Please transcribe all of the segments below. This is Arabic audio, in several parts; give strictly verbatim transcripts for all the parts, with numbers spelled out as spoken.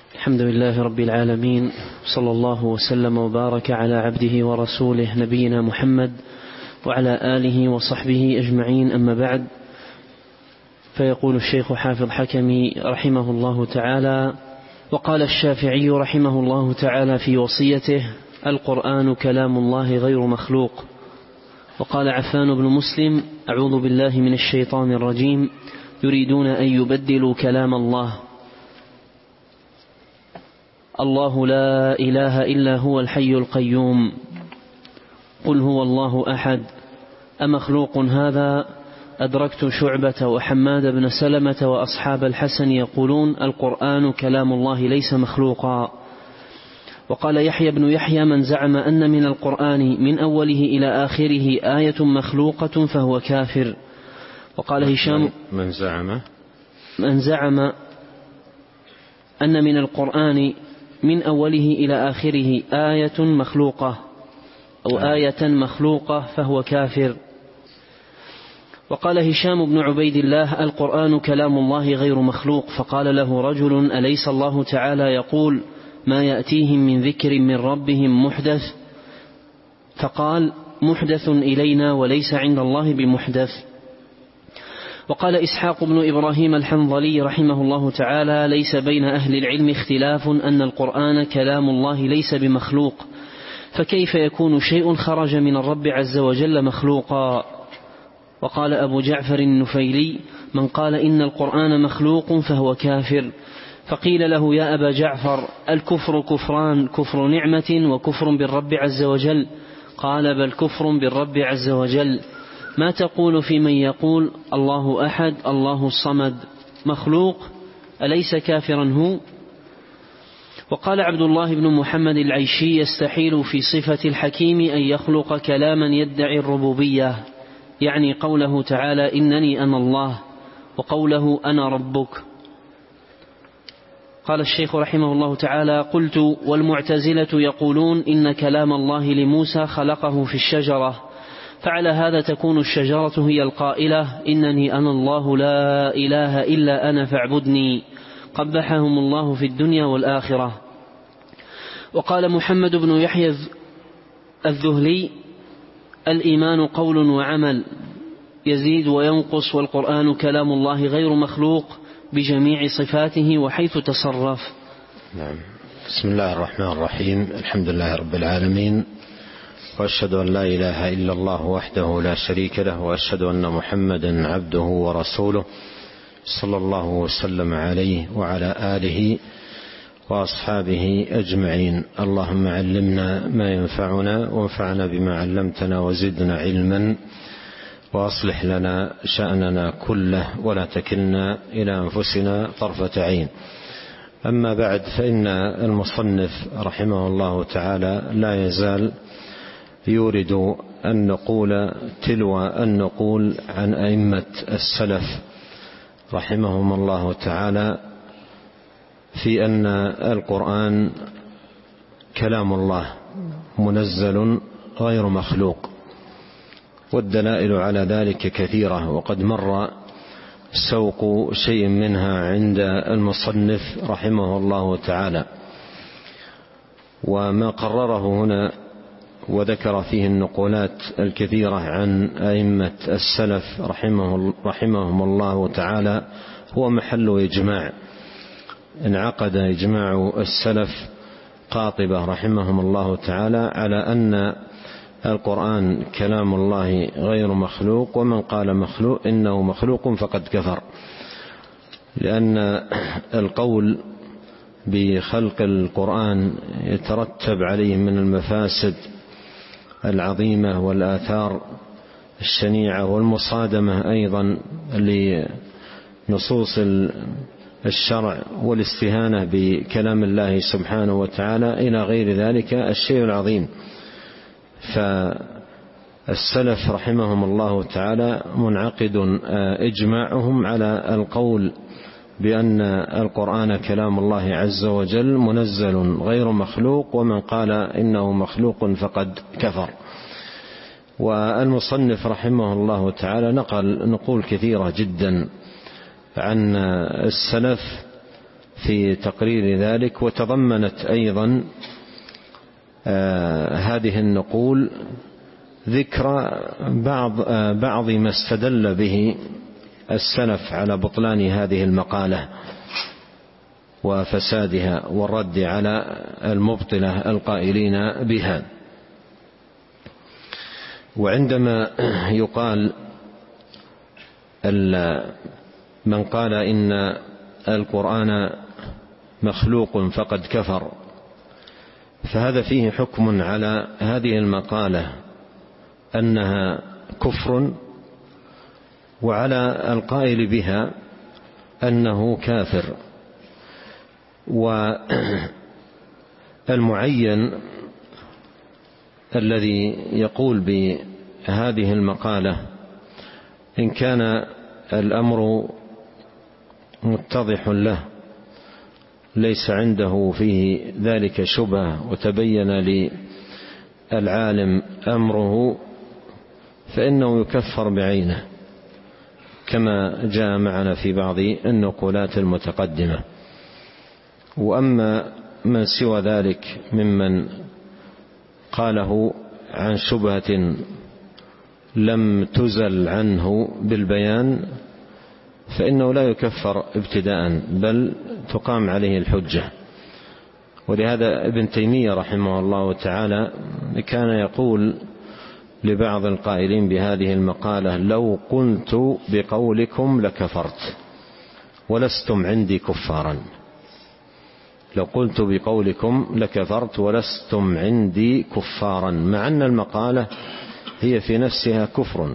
الحمد لله رب العالمين، صلى الله وسلم وبارك على عبده ورسوله نبينا محمد وعلى آله وصحبه أجمعين، أما بعد. فيقول الشيخ حافظ حكمي رحمه الله تعالى: وقال الشافعي رحمه الله تعالى في وصيته: القرآن كلام الله غير مخلوق. وقال عفان بن مسلم: أعوذ بالله من الشيطان الرجيم، يريدون أن يبدلوا كلام الله. الله لا إله إلا هو الحي القيوم، قل هو الله أحد، أمخلوق هذا؟ أدركت شعبة وحماد بن سلمة وأصحاب الحسن يقولون: القرآن كلام الله ليس مخلوقا. وقال يحيى بن يحيى: من زعم أن من القرآن من أوله إلى آخره آية مخلوقة فهو كافر. وقال هشام: من زعم من زعم أن من القرآن من أوله إلى آخره آية مخلوقة أو آية مخلوقة فهو كافر. وقال هشام بن عبيد الله: القرآن كلام الله غير مخلوق. فقال له رجل: أليس الله تعالى يقول: ما يأتيهم من ذكر من ربهم محدث؟ فقال: محدث إلينا وليس عند الله بمحدث. وقال إسحاق بن إبراهيم الحنظلي رحمه الله تعالى: ليس بين أهل العلم اختلاف أن القرآن كلام الله ليس بمخلوق، فكيف يكون شيء خرج من الرب عز وجل مخلوقا؟ وقال أبو جعفر النفيلي: من قال إن القرآن مخلوق فهو كافر. فقيل له: يا أبا جعفر، الكفر كفران، كفر نعمة وكفر بالرب عز وجل. قال: بل كفر بالرب عز وجل. ما تقول في من يقول الله أحد الله الصمد مخلوق؟ أليس كافرا هو؟ وقال عبد الله بن محمد العيشي: يستحيل في صفة الحكيم أن يخلق كلاما يدعي الربوبية، يعني قوله تعالى: إنني أنا الله، وقوله أنا ربك. قال الشيخ رحمه الله تعالى: قلت: والمعتزلة يقولون إن كلام الله لموسى خلقه في الشجرة، فعلى هذا تكون الشجرة هي القائلة: إنني أنا الله لا إله إلا أنا فاعبدني. قبحهم الله في الدنيا والآخرة. وقال محمد بن يحيى الذهلي: الإيمان قول وعمل، يزيد وينقص، والقرآن كلام الله غير مخلوق بجميع صفاته وحيث تصرف. نعم. بسم الله الرحمن الرحيم، الحمد لله رب العالمين، وأشهد أن لا إله إلا الله وحده لا شريك له، وأشهد أن محمدا عبده ورسوله صلى الله وسلم عليه وعلى آله وأصحابه أجمعين. اللهم علمنا ما ينفعنا، وانفعنا بما علمتنا، وزدنا علما، وأصلح لنا شأننا كله، ولا تكلنا إلى أنفسنا طرفة عين. أما بعد، فإن المصنف رحمه الله تعالى لا يزال يورد النقول تلو النقول عن أئمة السلف رحمهم الله تعالى في أن القرآن كلام الله منزل غير مخلوق، والدلائل على ذلك كثيرة، وقد مر سوق شيء منها عند المصنف رحمه الله تعالى. وما قرره هنا وذكر فيه النقولات الكثيرة عن أئمة السلف رحمه رحمهم الله تعالى هو محل إجماع. انعقد إجماع السلف قاطبة رحمهم الله تعالى على أن القرآن كلام الله غير مخلوق، ومن قال مخلوق إنه مخلوق فقد كفر، لأن القول بخلق القرآن يترتب عليه من المفاسد العظيمة والآثار الشنيعة، والمصادمة أيضا لنصوص الشرع، والاستهانة بكلام الله سبحانه وتعالى إلى غير ذلك الشيء العظيم. فالسلف رحمهم الله تعالى منعقد إجماعهم على القول بأن القرآن كلام الله عز وجل منزل غير مخلوق، ومن قال إنه مخلوق فقد كفر. والمصنف رحمه الله تعالى نقل نقول كثيرة جدا عن السلف في تقرير ذلك، وتضمنت أيضا آه هذه النقول ذكر بعض آه بعض ما استدل به السلف على بطلان هذه المقالة وفسادها، والرد على المبطلة القائلين بها. وعندما يقال من قال إن القرآن مخلوق فقد كفر، فهذا فيه حكم على هذه المقالة أنها كفر، وعلى القائل بها أنه كافر. والمعين الذي يقول بهذه المقالة إن كان الأمر متضح له ليس عنده فيه ذلك شبهة وتبين للعالم أمره فإنه يكفر بعينه، كما جاء معنا في بعض النقولات المتقدمة. وأما من سوى ذلك ممن قاله عن شبهة لم تزل عنه بالبيان فإنه لا يكفر ابتداء، بل تقام عليه الحجة. ولهذا ابن تيمية رحمه الله تعالى كان يقول لبعض القائلين بهذه المقالة: لو قلت بقولكم لكفرت ولستم عندي كفارا. لو قلت بقولكم لكفرت ولستم عندي كفارا، مع أن المقالة هي في نفسها كفر.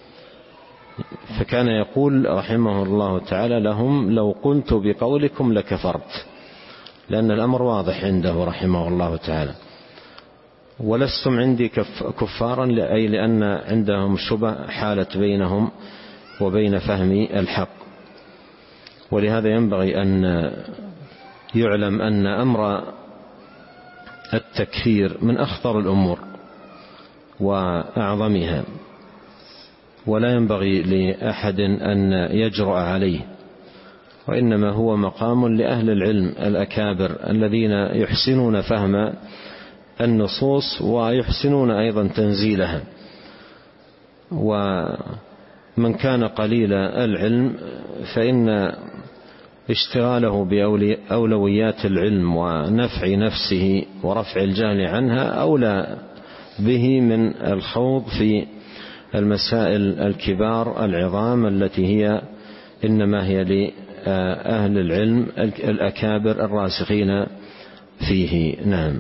فكان يقول رحمه الله تعالى لهم: لو قلت بقولكم لكفرت، لأن الأمر واضح عنده رحمه الله تعالى. ولستم عندي كفارا أي لأن عندهم شبه حالت بينهم وبين فهم الحق. ولهذا ينبغي أن يعلم أن أمر التكفير من أخطر الأمور وأعظمها، ولا ينبغي لأحد أن يجرؤ عليه، وإنما هو مقام لأهل العلم الأكابر الذين يحسنون فهم النصوص ويحسنون أيضا تنزيلها. ومن كان قليل العلم فإن اشتغاله بأولويات العلم ونفع نفسه ورفع الجهل عنها أولى به من الخوض في المسائل الكبار العظام التي هي إنما هي لأهل العلم الأكابر الراسخين فيه. نعم.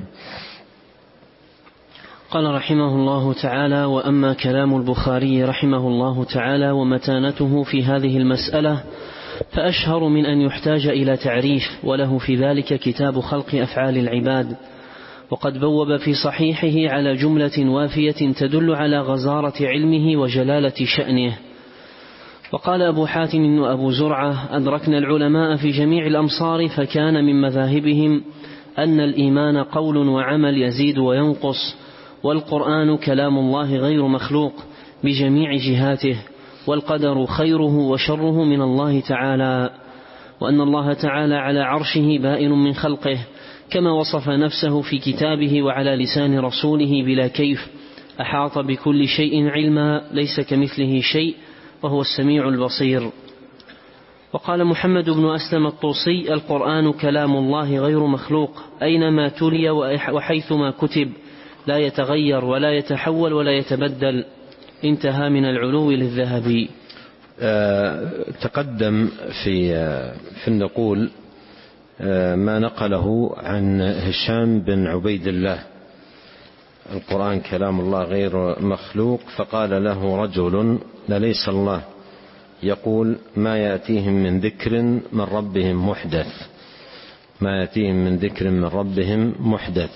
قال رحمه الله تعالى: وأما كلام البخاري رحمه الله تعالى ومتانته في هذه المسألة فأشهر من أن يحتاج إلى تعريف، وله في ذلك كتاب خلق أفعال العباد، وقد بوب في صحيحه على جملة وافية تدل على غزارة علمه وجلالة شأنه. وقال أبو حاتم وأبو زرعة: أدركنا العلماء في جميع الأمصار فكان من مذاهبهم أن الإيمان قول وعمل يزيد وينقص، والقرآن كلام الله غير مخلوق بجميع جهاته، والقدر خيره وشره من الله تعالى، وأن الله تعالى على عرشه بائن من خلقه كما وصف نفسه في كتابه وعلى لسان رسوله بلا كيف، أحاط بكل شيء علما، ليس كمثله شيء وهو السميع البصير. وقال محمد بن أسلم الطوسي: القرآن كلام الله غير مخلوق أينما تلي وحيثما كتب، لا يتغير ولا يتحول ولا يتبدل. انتهى من العلو للذهبي. أه تقدم في في النقول أه ما نقله عن هشام بن عبيد الله: القرآن كلام الله غير مخلوق. فقال له رجل: أليس الله يقول ما يأتيهم من ذكر من ربهم محدث، ما يأتيهم من ذكر من ربهم محدث.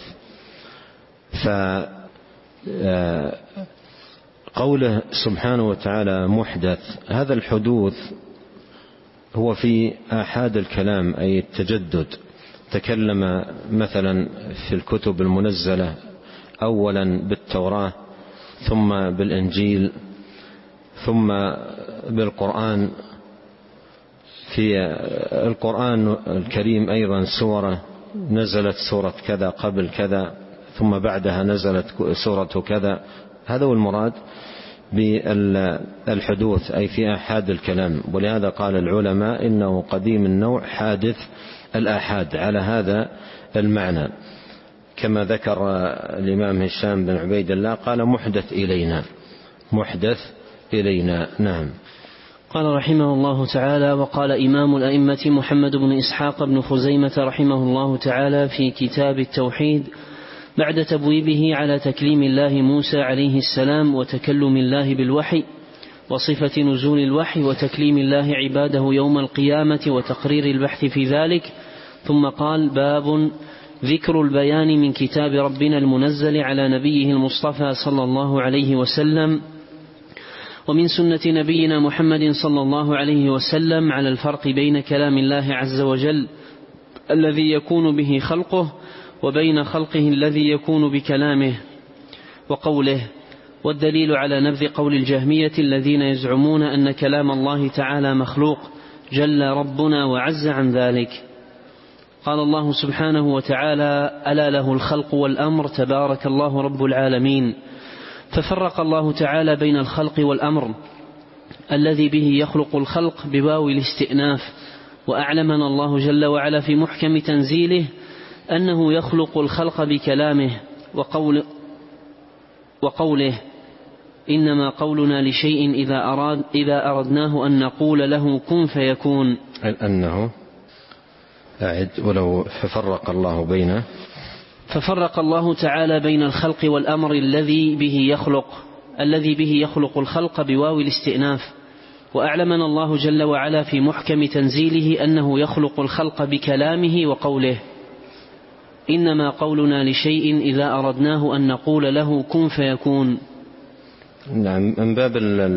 فقوله سبحانه وتعالى محدث، هذا الحدوث هو في آحاد الكلام أي التجدد. تكلم مثلا في الكتب المنزلة أولا بالتوراة ثم بالإنجيل ثم بالقرآن في القرآن الكريم أيضا سورة نزلت سورة كذا قبل كذا ثم بعدها نزلت سورة كذا، هذا هو المراد بالحدوث أي في آحاد الكلام. ولهذا قال العلماء إنه قديم النوع حادث الآحاد على هذا المعنى، كما ذكر الإمام هشام بن عبيد الله قال محدث إلينا محدث إلينا. نعم. قال رحمه الله تعالى: وقال إمام الأئمة محمد بن إسحاق بن خزيمة رحمه الله تعالى في كتاب التوحيد بعد تبويبه على تكليم الله موسى عليه السلام وتكلم الله بالوحي وصفة نزول الوحي وتكليم الله عباده يوم القيامة وتقرير البحث في ذلك، ثم قال: باب ذكر البيان من كتاب ربنا المنزل على نبيه المصطفى صلى الله عليه وسلم ومن سنة نبينا محمد صلى الله عليه وسلم على الفرق بين كلام الله عز وجل الذي يكون به خلقه وبين خلقه الذي يكون بكلامه وقوله. والدليل على نبذ قول الجهمية الذين يزعمون أن كلام الله تعالى مخلوق جل ربنا وعز عن ذلك. قال الله سبحانه وتعالى: ألا له الخلق والأمر تبارك الله رب العالمين. ففرق الله تعالى بين الخلق والأمر الذي به يخلق الخلق بواو الاستئناف، وأعلمنا الله جل وعلا في محكم تنزيله أنه يخلق الخلق بكلامه وقول وقوله: إنما قولنا لشيء إذا أراد إذا أردناه أن نقول له كن فيكون. أنه أعد ولو ففرق الله بينه ففرق الله تعالى بين الخلق والأمر الذي به يخلق الذي به يخلق الخلق بواو الاستئناف، وأعلمنا الله جل وعلا في محكم تنزيله أنه يخلق الخلق بكلامه وقوله: إنما قولنا لشيء إذا أردناه أن نقول له كن فيكون. نعم. من باب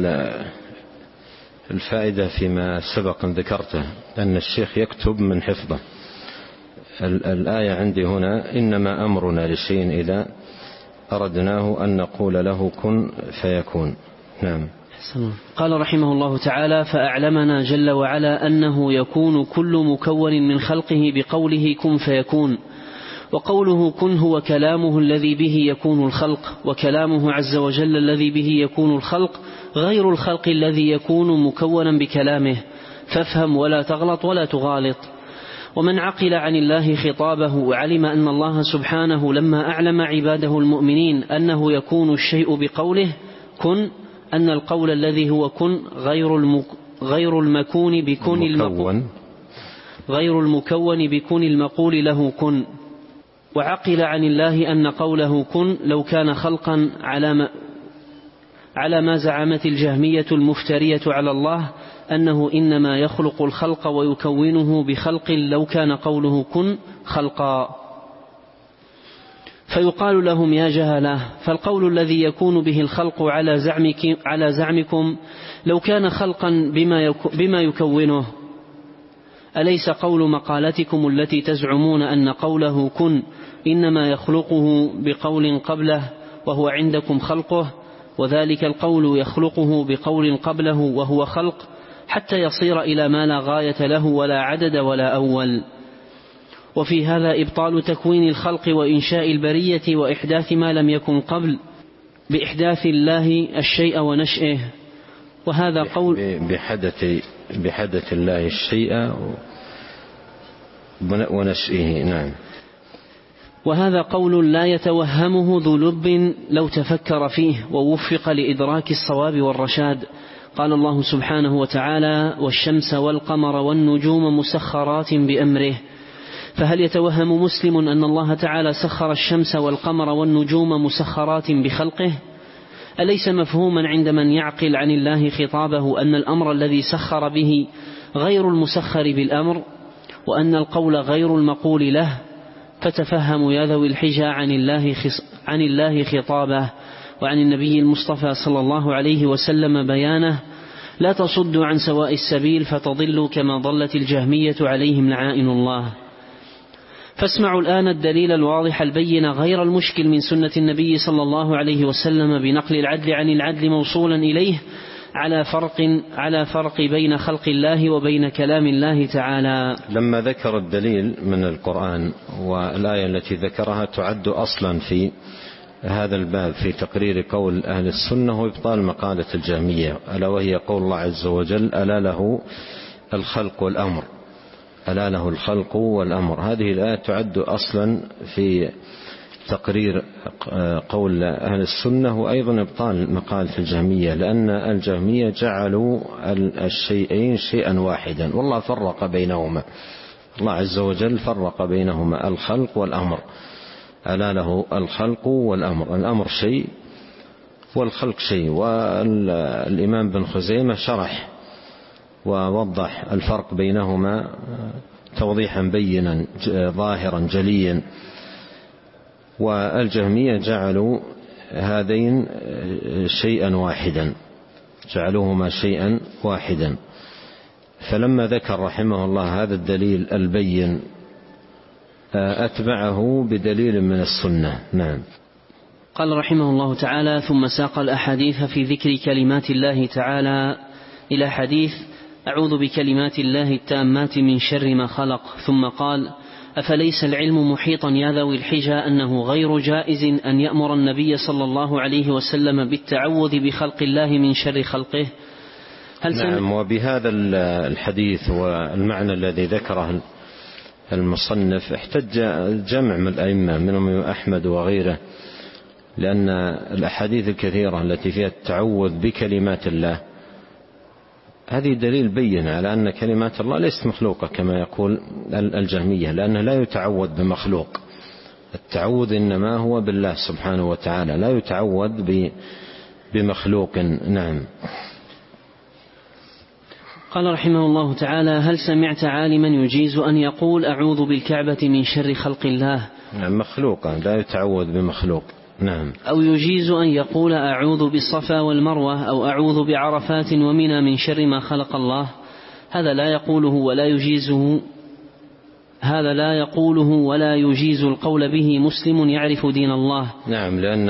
الفائدة فيما سبق ذكرته أن الشيخ يكتب من حفظه. الآية عندي هنا: إنما أمرنا لشيء إذا أردناه أن نقول له كن فيكون. نعم. قال رحمه الله تعالى: فأعلمنا جل وعلا أنه يكون كل مكون من خلقه بقوله كن فيكون، وقوله كن هو كلامه الذي به يكون الخلق، وكلامه عز وجل الذي به يكون الخلق غير الخلق الذي يكون مكونا بكلامه، فافهم ولا تغلط ولا تغالط. ومن عقل عن الله خطابه علم أن الله سبحانه لما أعلم عباده المؤمنين أنه يكون الشيء بقوله كن، أن القول الذي هو كن غير المك غير المكون بكون المكون غير المكون بكون المقول له كن. وعقل عن الله أن قوله كن لو كان خلقا على ما, على ما زعمت الجهمية المفترية على الله أنه إنما يخلق الخلق ويكونه بخلق لو كان قوله كن خلقا. فيقال لهم: يا جهلة، فالقول الذي يكون به الخلق على زعمك على زعمكم لو كان خلقا بما, بما يكونه، أليس قول مقالتكم التي تزعمون أن قوله كن إنما يخلقه بقول قبله وهو عندكم خلقه، وذلك القول يخلقه بقول قبله وهو خلق، حتى يصير إلى ما لا غاية له ولا عدد ولا أول. وفي هذا إبطال تكوين الخلق وإنشاء البرية وإحداث ما لم يكن قبل بإحداث الله الشيء ونشئه، وهذا قول بحدث, بحدث الله الشيء ونشئه. نعم. وهذا قول لا يتوهمه ذو لب لو تفكر فيه ووفق لإدراك الصواب والرشاد. قال الله سبحانه وتعالى: والشمس والقمر والنجوم مسخرات بأمره. فهل يتوهم مسلم أن الله تعالى سخر الشمس والقمر والنجوم مسخرات بخلقه؟ أليس مفهوما عند من يعقل عن الله خطابه أن الأمر الذي سخر به غير المسخر بالأمر، وأن القول غير المقول له؟ فتفهموا يا ذوي الحجى عن الله, عن الله خطابه وعن النبي المصطفى صلى الله عليه وسلم بيانه، لا تصدوا عن سواء السبيل فتضلوا كما ضلت الجهمية عليهم لعائن الله. فاسمعوا الآن الدليل الواضح البين غير المشكل من سنة النبي صلى الله عليه وسلم بنقل العدل عن العدل موصولا إليه على فرق على فرق بين خلق الله وبين كلام الله تعالى. لما ذكر الدليل من القرآن والآية التي ذكرها تعد أصلا في هذا الباب في تقرير قول أهل السنة وإبطال مقالة الجهمية، ألا وهي قول الله عز وجل: ألا له الخلق والأمر، ألا له الخلق والأمر. هذه الآية تعد أصلا في تقرير قول أهل السنة وأيضا إبطال مقالة الجهمية، لأن الجهمية جعلوا الشيئين شيئا واحدا، والله فرق بينهما. الله عز وجل فرق بينهما الخلق والأمر، ألا له الخلق والأمر، الأمر شيء والخلق شيء. والإمام بن خزيمة شرح ووضح الفرق بينهما توضيحا بينا ظاهرا جليا. والجهمية جعلوا هذين شيئا واحدا، جعلوهما شيئا واحدا. فلما ذكر رحمه الله هذا الدليل البين أتبعه بدليل من السنة. نعم. قال رحمه الله تعالى: ثم ساق الأحاديث في ذكر كلمات الله تعالى إلى حديث: أعوذ بكلمات الله التامات من شر ما خلق. ثم قال: أفليس العلم محيطا يا ذوي الحجى أنه غير جائز أن يأمر النبي صلى الله عليه وسلم بالتعوذ بخلق الله من شر خلقه؟ هل نعم. وبهذا الحديث والمعنى الذي ذكره المصنف احتج جمع من الأئمة منهم أحمد وغيره، لأن الأحاديث الكثيرة التي فيها التعوذ بكلمات الله هذه دليل بين على أن كلمات الله ليست مخلوقة كما يقول الجهمية، لأنه لا يتعوذ بمخلوق. التعوذ إنما هو بالله سبحانه وتعالى، لا يتعوذ بمخلوق. نعم. قال رحمه الله تعالى: هل سمعت عالما يجيز أن يقول أعوذ بالكعبة من شر خلق الله؟ نعم، مخلوقا لا يتعوذ بمخلوق. نعم. أو يجيز أن يقول أعوذ بالصفا والمروة أو أعوذ بعرفات ومنى من شر ما خلق الله؟ هذا لا يقوله ولا يجيزه هذا لا يقوله ولا يجيز القول به مسلم يعرف دين الله. نعم، لأن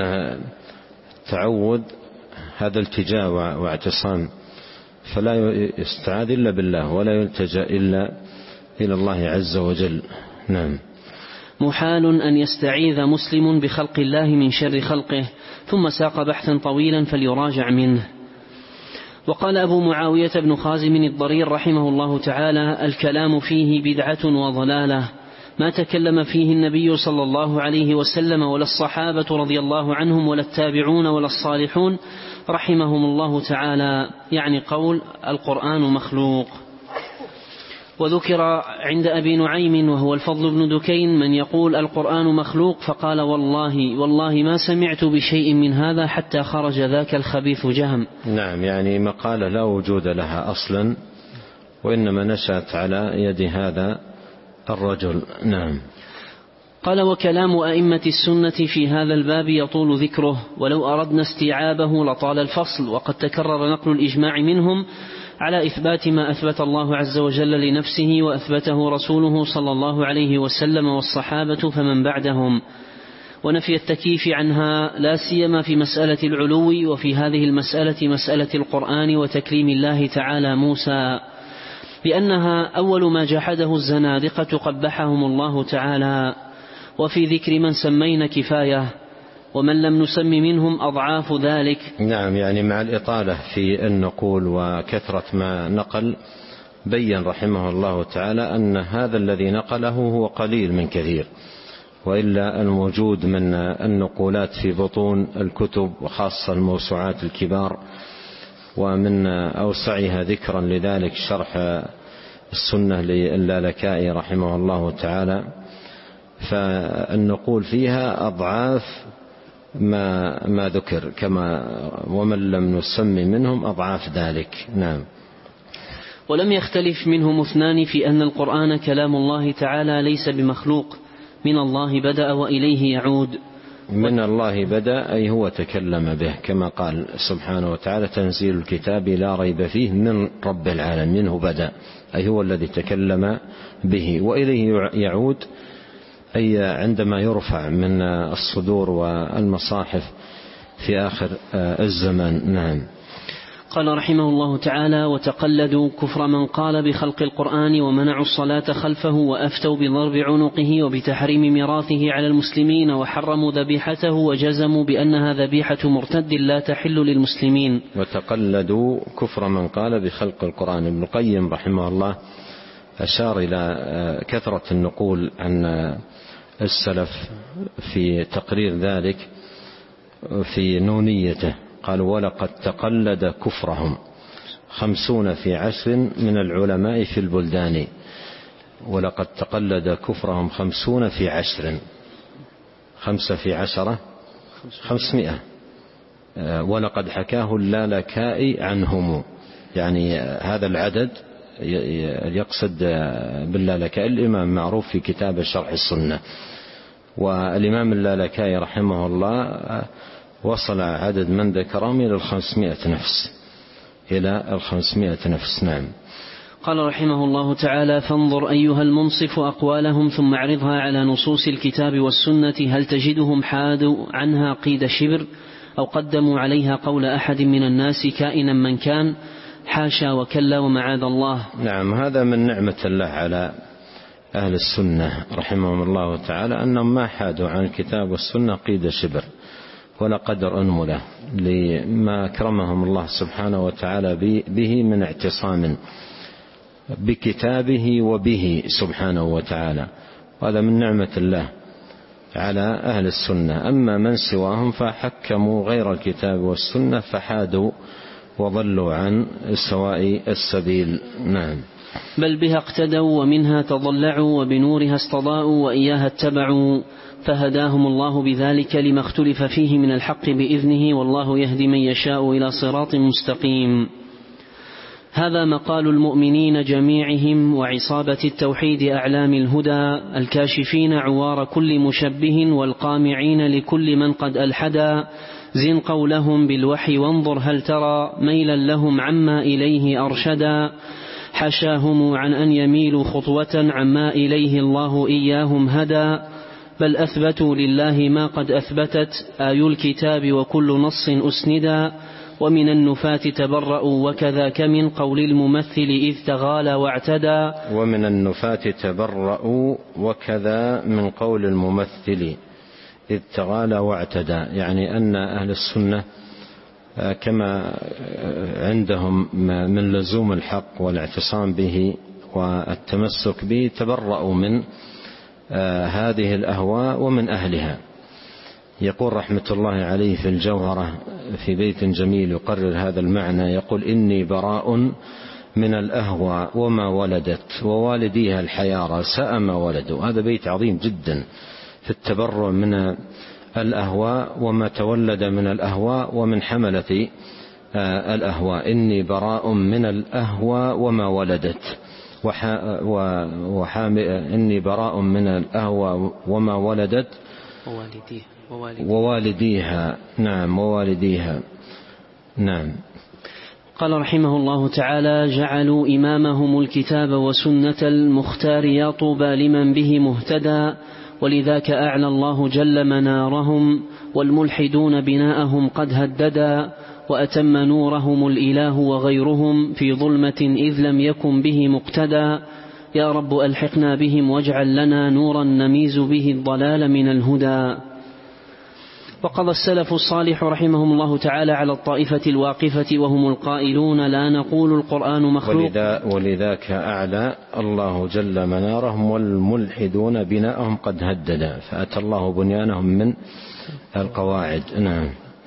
التعوذ هذا التجاء واعتصام، فلا يستعاذ إلا بالله ولا يلتجأ إلا إلى الله عز وجل. نعم. محال أن يستعيذ مسلم بخلق الله من شر خلقه. ثم ساق بحثا طويلا فليراجع منه. وقال أبو معاوية بن خازم الضرير رحمه الله تعالى: الكلام فيه بدعة وضلالة، ما تكلم فيه النبي صلى الله عليه وسلم ولا الصحابة رضي الله عنهم ولا التابعون ولا الصالحون رحمهم الله تعالى، يعني قول القرآن مخلوق. وذكر عند أبي نعيم وهو الفضل بن دكين من يقول القرآن مخلوق، فقال: والله والله ما سمعت بشيء من هذا حتى خرج ذاك الخبيث جهم. نعم، يعني مقالة لا وجود لها أصلا، وإنما نشأت على يد هذا الرجل. نعم. قال: وكلام أئمة السنة في هذا الباب يطول ذكره، ولو أردنا استيعابه لطال الفصل، وقد تكرر نقل الإجماع منهم على إثبات ما أثبت الله عز وجل لنفسه وأثبته رسوله صلى الله عليه وسلم والصحابة فمن بعدهم، ونفي التكييف عنها لا سيما في مسألة العلو، وفي هذه المسألة مسألة القرآن وتكليم الله تعالى موسى، لأنها أول ما جحده الزنادقة قبحهم الله تعالى. وفي ذكر من سمينا كفاية، ومن لم نسم منهم أضعاف ذلك. نعم، يعني مع الإطالة في النقول وكثرة ما نقل بين رحمه الله تعالى أن هذا الذي نقله هو قليل من كثير، وإلا الموجود من النقولات في بطون الكتب وخاصة الموسوعات الكبار، ومن أوسعها ذكرا لذلك شرح السنة للالكائي رحمه الله تعالى، فالنقول فيها أضعاف ما ما ذكر، كما ومن لم نسمي منهم أضعاف ذلك. نعم. ولم يختلف منهم اثنان في أن القرآن كلام الله تعالى ليس بمخلوق، من الله بدأ وإليه يعود. من الله بدأ أي هو تكلم به، كما قال سبحانه وتعالى: تنزيل الكتاب لا ريب فيه من رب العالمين، منه بدأ أي هو الذي تكلم به، وإليه يعود أي عندما يرفع من الصدور والمصاحف في آخر الزمان. نعم. قال رحمه الله تعالى: وتقلدوا كفر من قال بخلق القرآن ومنعوا الصلاة خلفه وأفتوا بضرب عنقه وبتحريم ميراثه على المسلمين وحرموا ذبيحته وجزموا بأنها ذبيحة مرتد لا تحل للمسلمين. وتقلدوا كفر من قال بخلق القرآن. ابن القيم رحمه الله أشار إلى كثرة النقول عن السلف في تقرير ذلك في نونيته، قالوا: ولقد تقلد كفرهم خمسون في عشر من العلماء في البلدان. ولقد تقلد كفرهم خمسون في عشر، خمسة في عشرة خمسمائة. ولقد حكاه اللالكائي عنهم، يعني هذا العدد يقصد باللالكائي الإمام معروف في كتاب شرح السنة. والإمام اللالكائي رحمه الله وصل عدد من ذكرهم إلى الخمسمائة نفس، إلى الخمسمائة نفس. نعم. قال رحمه الله تعالى: فانظر أيها المنصف أقوالهم ثم اعرضها على نصوص الكتاب والسنة، هل تجدهم حادوا عنها قيد شبر أو قدموا عليها قول أحد من الناس كائنا من كان؟ حاشا وكلا ومعاذ الله. نعم، هذا من نعمة الله على أهل السنة رحمهم الله تعالى، أنهم ما حادوا عن الكتاب والسنة قيد شبر ولا قدر أنملة، لما أكرمهم الله سبحانه وتعالى به من اعتصام بكتابه وبه سبحانه وتعالى، وهذا من نعمة الله على أهل السنة. أما من سواهم فحكموا غير الكتاب والسنة فحادوا وضلوا عن سواء السبيل. نعم. بل بها اقتدوا ومنها تضلعوا وبنورها استضاءوا وإياها اتبعوا، فهداهم الله بذلك لما اختلف فيه من الحق بإذنه، والله يهدي من يشاء إلى صراط مستقيم. هذا مقال المؤمنين جميعهم وعصابة التوحيد أعلام الهدى، الكاشفين عوار كل مشبه والقامعين لكل من قد ألحدا. زن قولهم بالوحي وانظر هل ترى ميلا لهم عما إليه أرشدا. حشاهم عن أن يميلوا خطوة عما إليه الله إياهم هدى، بل أثبتوا لله ما قد أثبتت آي الكتاب وكل نص أسندا. ومن النفاة تبرأوا وكذاك من قول الممثل إذ تغالى واعتدى. ومن النفاة تبرأوا وكذا من قول الممثل إذ تغالى واعتدى، يعني أن أهل السنة كما عندهم من لزوم الحق والاعتصام به والتمسك به تبرأوا من هذه الأهواء ومن أهلها. يقول رحمة الله عليه في الجوهرة في بيت جميل يقرر هذا المعنى، يقول: إني براء من الأهواء وما ولدت ووالديها الحيارى ساء ما ولدوا. هذا بيت عظيم جدا في التبرؤ من الأهواء وما تولد من الأهواء ومن حملة الأهواء. إني براء من الأهواء وما ولدت وحام... إني براء من الأهواء وما ولدت ووالديها, ووالديها. ووالديها. نعم، ووالديها. نعم. قال رحمه الله تعالى: جعلوا إمامهم الكتاب وسنة المختار يا طوبى لمن به مهتدى، ولذاك أعلى الله جل منارهم والملحدون بناءهم قد هددا، وأتم نورهم الإله وغيرهم في ظلمة إذ لم يكن به مقتدى. يا رب ألحقنا بهم واجعل لنا نورا نميز به الضلال من الهدى. وقضى السلف الصالح رحمهم الله تعالى على الطائفة الواقفة وهم القائلون لا نقول القرآن مخلوق. ولذا ولذاك أعلى الله جل منارهم والملحدون بناءهم قد هددا، فأتى الله بنيانهم من القواعد. نعم.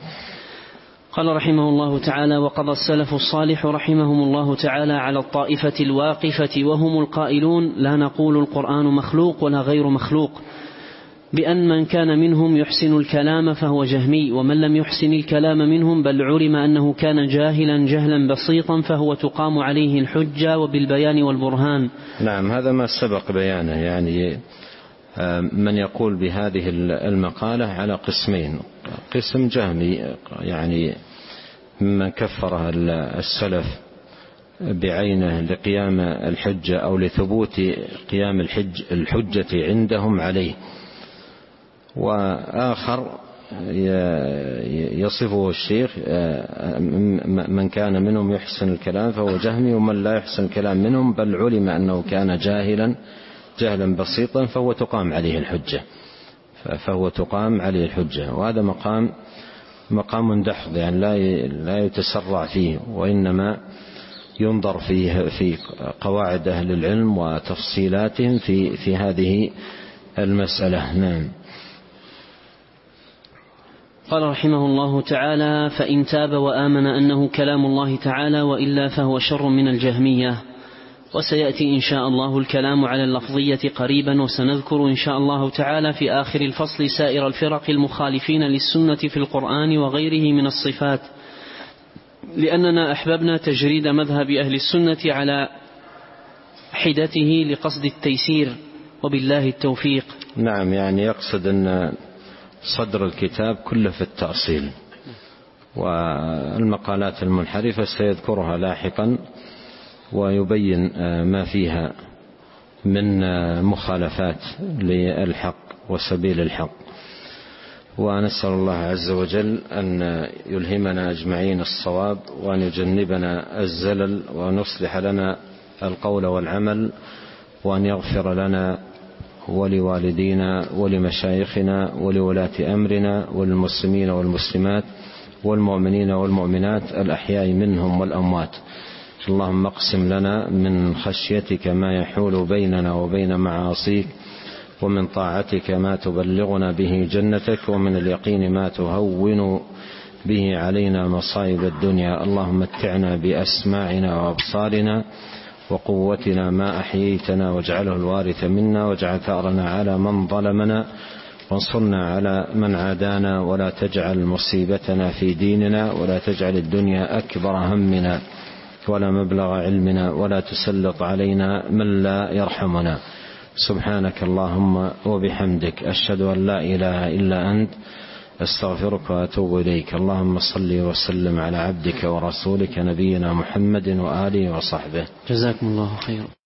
قال رحمه الله تعالى: وقضى السلف الصالح رحمهم الله تعالى على الطائفة الواقفة وهم القائلون لا نقول القرآن مخلوق ولا غير مخلوق، بأن من كان منهم يحسن الكلام فهو جهمي، ومن لم يحسن الكلام منهم بل علم أنه كان جاهلا جهلا بسيطا فهو تقام عليه الحجة وبالبيان والبرهان. نعم، هذا ما سبق بيانه. يعني من يقول بهذه المقالة على قسمين: قسم جهمي يعني ممن كفره السلف بعينه لقيام الحجة أو لثبوت قيام الحج الحجة عندهم عليه، وآخر يصفه الشيخ من كان منهم يحسن الكلام فهو جهمي، ومن لا يحسن الكلام منهم بل علم أنه كان جاهلا جهلا بسيطا فهو تقام عليه الحجة فهو تقام عليه الحجة وهذا مقام مقام دحض، يعني لا لا يتسرع فيه، وإنما ينظر فيه في قواعد أهل العلم وتفصيلاتهم في في هذه المسألة. نعم. قال رحمه الله تعالى: فإن تاب وآمن أنه كلام الله تعالى وإلا فهو شر من الجهمية. وسيأتي إن شاء الله الكلام على اللفظية قريبا، وسنذكر إن شاء الله تعالى في آخر الفصل سائر الفرق المخالفين للسنة في القرآن وغيره من الصفات، لأننا أحببنا تجريد مذهب أهل السنة على حدته لقصد التيسير، وبالله التوفيق. نعم، يعني يقصد أن صدر الكتاب كله في التأصيل، والمقالات المنحرفة سيذكرها لاحقا ويبين ما فيها من مخالفات للحق وسبيل الحق. ونسأل الله عز وجل أن يلهمنا أجمعين الصواب، وأن يجنبنا الزلل، وأن يصلح لنا القول والعمل، وأن يغفر لنا ولوالدينا ولمشايخنا ولولاة أمرنا وللمسلمين والمسلمات والمؤمنين والمؤمنات الأحياء منهم والأموات. اللهم اقسم لنا من خشيتك ما يحول بيننا وبين معاصيك، ومن طاعتك ما تبلغنا به جنتك، ومن اليقين ما تهون به علينا مصائب الدنيا. اللهم متعنا بأسماعنا وأبصارنا وقوتنا ما أحييتنا، واجعله الوارث منا، واجعل ثأرنا على من ظلمنا، وانصرنا على من عادانا، ولا تجعل مصيبتنا في ديننا، ولا تجعل الدنيا أكبر همنا ولا مبلغ علمنا، ولا تسلط علينا من لا يرحمنا. سبحانك اللهم وبحمدك، أشهد أن لا إله إلا أنت، أستغفرك وأتوب إليك. اللهم صل وسلم على عبدك ورسولك نبينا محمد وآله وصحبه. جزاكم الله خيرا.